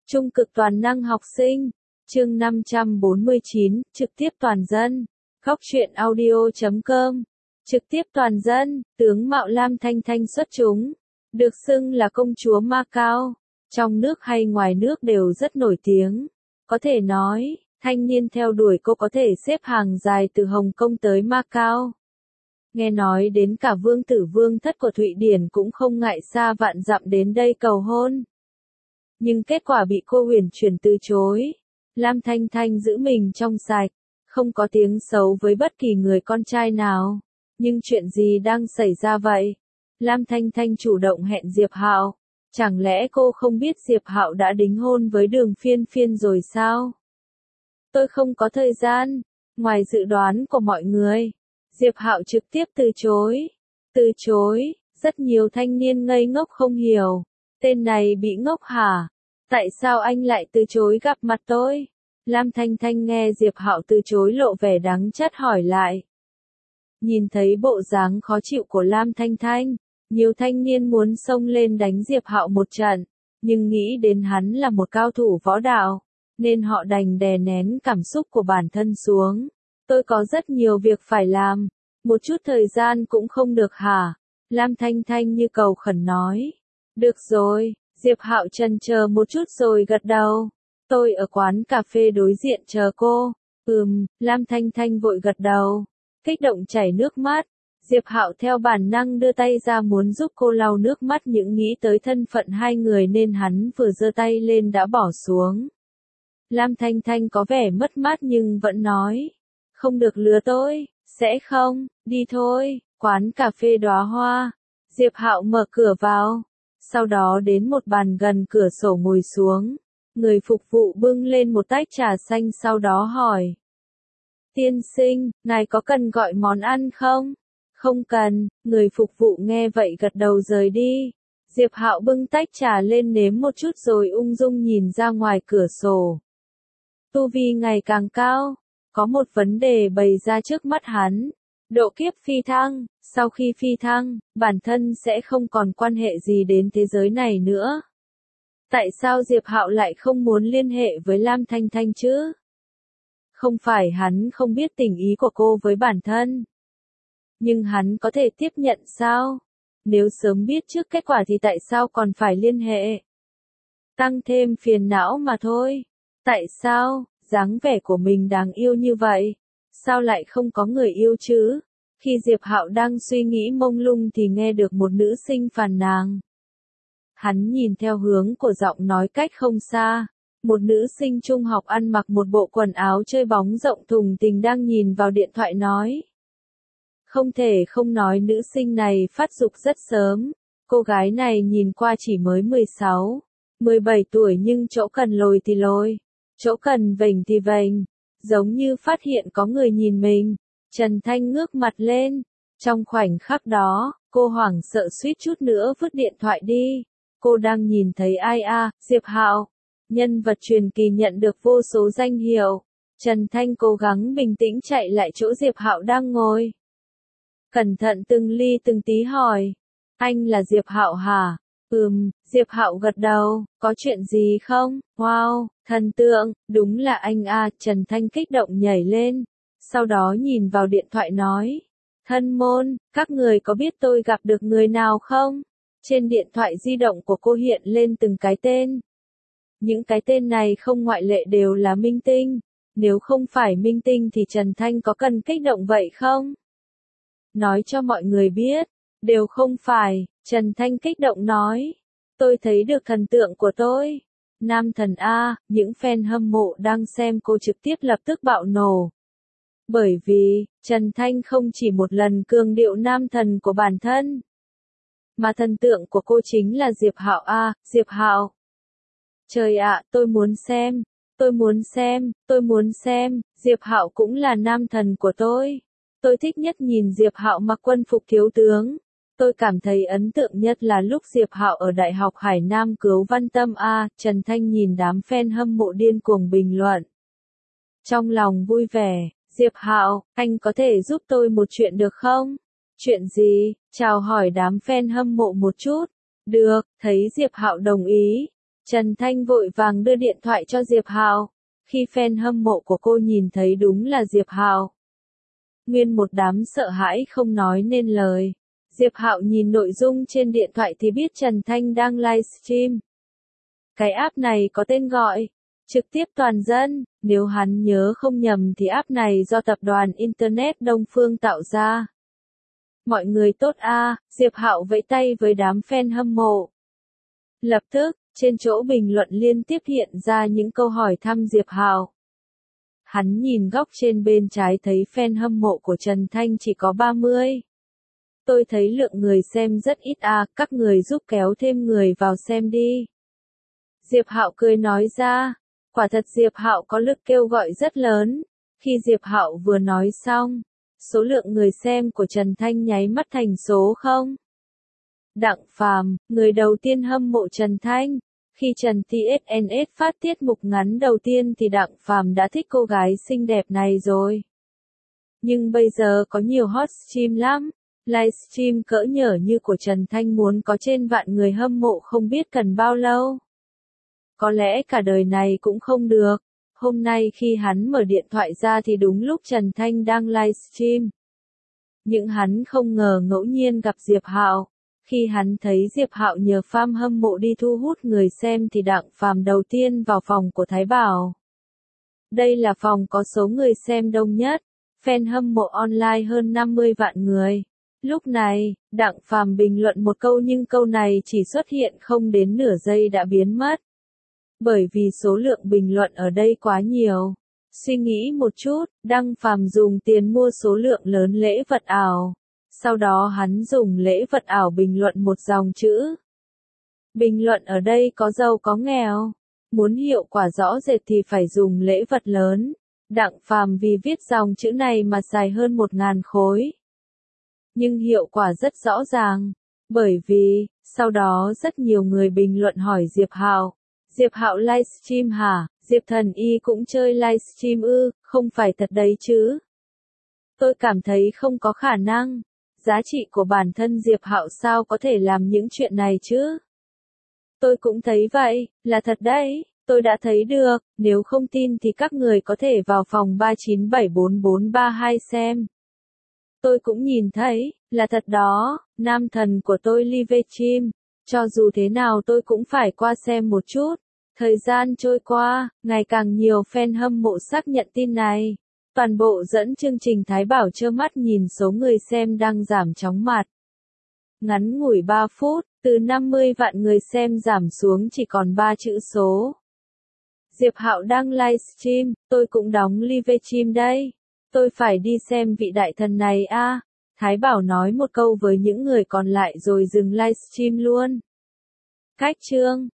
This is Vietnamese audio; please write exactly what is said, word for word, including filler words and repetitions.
Trung cực toàn năng học sinh, chương năm trăm bốn mươi chín, trực tiếp toàn dân, góc truyện audio chấm com, trực tiếp toàn dân, tướng mạo Lam Thanh Thanh xuất chúng, được xưng là công chúa Macau, trong nước hay ngoài nước đều rất nổi tiếng, có thể nói, thanh niên theo đuổi cô có thể xếp hàng dài từ Hồng Kông tới Macau. Nghe nói đến cả vương tử vương thất của Thụy Điển cũng không ngại xa vạn dặm đến đây cầu hôn. Nhưng kết quả bị cô Huyền Chuyển từ chối. Lam Thanh Thanh giữ mình trong sạch, không có tiếng xấu với bất kỳ người con trai nào. Nhưng chuyện gì đang xảy ra vậy? Lam Thanh Thanh chủ động hẹn Diệp Hạo. Chẳng lẽ cô không biết Diệp Hạo đã đính hôn với Đường Phiên Phiên rồi sao? Tôi không có thời gian. Ngoài dự đoán của mọi người, Diệp Hạo trực tiếp từ chối. Từ chối, rất nhiều thanh niên ngây ngốc không hiểu. Tên này bị ngốc hả? Tại sao anh lại từ chối gặp mặt tôi? Lam Thanh Thanh nghe Diệp Hạo từ chối lộ vẻ đắng chát hỏi lại. Nhìn thấy bộ dáng khó chịu của Lam Thanh Thanh, nhiều thanh niên muốn xông lên đánh Diệp Hạo một trận, nhưng nghĩ đến hắn là một cao thủ võ đạo, nên họ đành đè nén cảm xúc của bản thân xuống. Tôi có rất nhiều việc phải làm, một chút thời gian cũng không được hả? Lam Thanh Thanh như cầu khẩn nói. Được rồi, Diệp Hạo chần chờ một chút rồi gật đầu. Tôi ở quán cà phê đối diện chờ cô. Ừm, Lam Thanh Thanh vội gật đầu. Kích động chảy nước mắt. Diệp Hạo theo bản năng đưa tay ra muốn giúp cô lau nước mắt, những nghĩ tới thân phận hai người nên hắn vừa giơ tay lên đã bỏ xuống. Lam Thanh Thanh có vẻ mất mát nhưng vẫn nói. Không được lừa tôi, sẽ không, đi thôi, quán cà phê Đóa Hoa. Diệp Hạo mở cửa vào. Sau đó đến một bàn gần cửa sổ ngồi xuống. Người phục vụ bưng lên một tách trà xanh sau đó hỏi. Tiên sinh, ngài có cần gọi món ăn không? Không cần, người phục vụ nghe vậy gật đầu rời đi. Diệp Hạo bưng tách trà lên nếm một chút rồi ung dung nhìn ra ngoài cửa sổ. Tu vi ngày càng cao, có một vấn đề bày ra trước mắt hắn. Độ kiếp phi thăng, sau khi phi thăng, bản thân sẽ không còn quan hệ gì đến thế giới này nữa. Tại sao Diệp Hạo lại không muốn liên hệ với Lam Thanh Thanh chứ? Không phải hắn không biết tình ý của cô với bản thân. Nhưng hắn có thể tiếp nhận sao? Nếu sớm biết trước kết quả thì tại sao còn phải liên hệ? Tăng thêm phiền não mà thôi. Tại sao, dáng vẻ của mình đáng yêu như vậy? Sao lại không có người yêu chứ? Khi Diệp Hạo đang suy nghĩ mông lung thì nghe được một nữ sinh phàn nàn. Hắn nhìn theo hướng của giọng nói cách không xa. Một nữ sinh trung học ăn mặc một bộ quần áo chơi bóng rộng thùng tình đang nhìn vào điện thoại nói. Không thể không nói nữ sinh này phát dục rất sớm. Cô gái này nhìn qua chỉ mới mười sáu, mười bảy tuổi nhưng chỗ cần lồi thì lồi, chỗ cần vểnh thì vểnh. Giống như phát hiện có người nhìn mình. Trần Thanh ngước mặt lên. Trong khoảnh khắc đó, cô hoảng sợ suýt chút nữa vứt điện thoại đi. Cô đang nhìn thấy ai à, Diệp Hạo. Nhân vật truyền kỳ nhận được vô số danh hiệu. Trần Thanh cố gắng bình tĩnh chạy lại chỗ Diệp Hạo đang ngồi. Cẩn thận từng ly từng tí hỏi. Anh là Diệp Hạo hả? Ừm, Diệp Hạo gật đầu. Có chuyện gì không? Wow, thần tượng, đúng là anh à. Trần Thanh kích động nhảy lên. Sau đó nhìn vào điện thoại nói. Thân môn, các người có biết tôi gặp được người nào không? Trên điện thoại di động của cô hiện lên từng cái tên. Những cái tên này không ngoại lệ đều là minh tinh. Nếu không phải minh tinh thì Trần Thanh có cần kích động vậy không? Nói cho mọi người biết. Đều không phải, Trần Thanh kích động nói. Tôi thấy được thần tượng của tôi. Nam thần A, những fan hâm mộ đang xem cô trực tiếp lập tức bạo nổ. Bởi vì, Trần Thanh không chỉ một lần cường điệu nam thần của bản thân. Mà thần tượng của cô chính là Diệp Hạo A, Diệp Hạo. Trời ạ, tôi muốn xem, tôi muốn xem, tôi muốn xem, Diệp Hạo cũng là nam thần của tôi. Tôi thích nhất nhìn Diệp Hạo mặc quân phục thiếu tướng. Tôi cảm thấy ấn tượng nhất là lúc Diệp Hạo ở Đại học Hải Nam cứu Văn Tâm A, Trần Thanh nhìn đám fan hâm mộ điên cuồng bình luận. Trong lòng vui vẻ, Diệp Hạo, anh có thể giúp tôi một chuyện được không? Chuyện gì? Chào hỏi đám fan hâm mộ một chút. Được, thấy Diệp Hạo đồng ý. Trần Thanh vội vàng đưa điện thoại cho Diệp Hạo. Khi fan hâm mộ của cô nhìn thấy đúng là Diệp Hạo, nguyên một đám sợ hãi không nói nên lời. Diệp Hạo nhìn nội dung trên điện thoại thì biết Trần Thanh đang livestream. Cái app này có tên gọi Trực tiếp toàn dân, nếu hắn nhớ không nhầm thì app này do tập đoàn Internet Đông Phương tạo ra. Mọi người tốt a, Diệp Hạo vẫy tay với đám fan hâm mộ. Lập tức, trên chỗ bình luận liên tiếp hiện ra những câu hỏi thăm Diệp Hạo. Hắn nhìn góc trên bên trái thấy fan hâm mộ của Trần Thanh chỉ có ba mươi. Tôi thấy lượng người xem rất ít à, các người giúp kéo thêm người vào xem đi. Diệp Hạo cười nói ra, quả thật Diệp Hạo có lực kêu gọi rất lớn. Khi Diệp Hạo vừa nói xong, số lượng người xem của Trần Thanh nháy mắt thành số không. Đặng Phàm, người đầu tiên hâm mộ Trần Thanh. Khi Trần tê ét en ét phát tiết mục ngắn đầu tiên thì Đặng Phàm đã thích cô gái xinh đẹp này rồi. Nhưng bây giờ có nhiều hot stream lắm. Livestream cỡ nhở như của Trần Thanh muốn có trên vạn người hâm mộ không biết cần bao lâu. Có lẽ cả đời này cũng không được. Hôm nay khi hắn mở điện thoại ra thì đúng lúc Trần Thanh đang livestream. Nhưng hắn không ngờ ngẫu nhiên gặp Diệp Hạo. Khi hắn thấy Diệp Hạo nhờ fan hâm mộ đi thu hút người xem thì Đặng Phàm đầu tiên vào phòng của Thái Bảo. Đây là phòng có số người xem đông nhất, fan hâm mộ online hơn năm mươi vạn người. Lúc này, Đặng Phàm bình luận một câu nhưng câu này chỉ xuất hiện không đến nửa giây đã biến mất. Bởi vì số lượng bình luận ở đây quá nhiều. Suy nghĩ một chút, Đặng Phàm dùng tiền mua số lượng lớn lễ vật ảo. Sau đó hắn dùng lễ vật ảo bình luận một dòng chữ. Bình luận ở đây có giàu có nghèo. Muốn hiệu quả rõ rệt thì phải dùng lễ vật lớn. Đặng Phàm vì viết dòng chữ này mà xài hơn một ngàn khối. Nhưng hiệu quả rất rõ ràng. Bởi vì, sau đó rất nhiều người bình luận hỏi Diệp Hạo. Diệp Hạo livestream hả? Diệp Thần Y cũng chơi livestream ư? Không phải thật đấy chứ? Tôi cảm thấy không có khả năng. Giá trị của bản thân Diệp Hạo sao có thể làm những chuyện này chứ? Tôi cũng thấy vậy, là thật đấy, tôi đã thấy được, nếu không tin thì các người có thể vào phòng ba chín bảy bốn bốn ba hai xem. Tôi cũng nhìn thấy, là thật đó, nam thần của tôi livestream, cho dù thế nào tôi cũng phải qua xem một chút. Thời gian trôi qua, ngày càng nhiều fan hâm mộ xác nhận tin này. Toàn bộ dẫn chương trình Thái Bảo trơ mắt nhìn số người xem đang giảm chóng mặt. Ngắn ngủi ba phút, từ năm mươi vạn người xem giảm xuống chỉ còn ba chữ số. Diệp Hạo đang livestream, tôi cũng đóng livestream đây. Tôi phải đi xem vị đại thần này a. À. Thái Bảo nói một câu với những người còn lại rồi dừng livestream luôn. Cách chương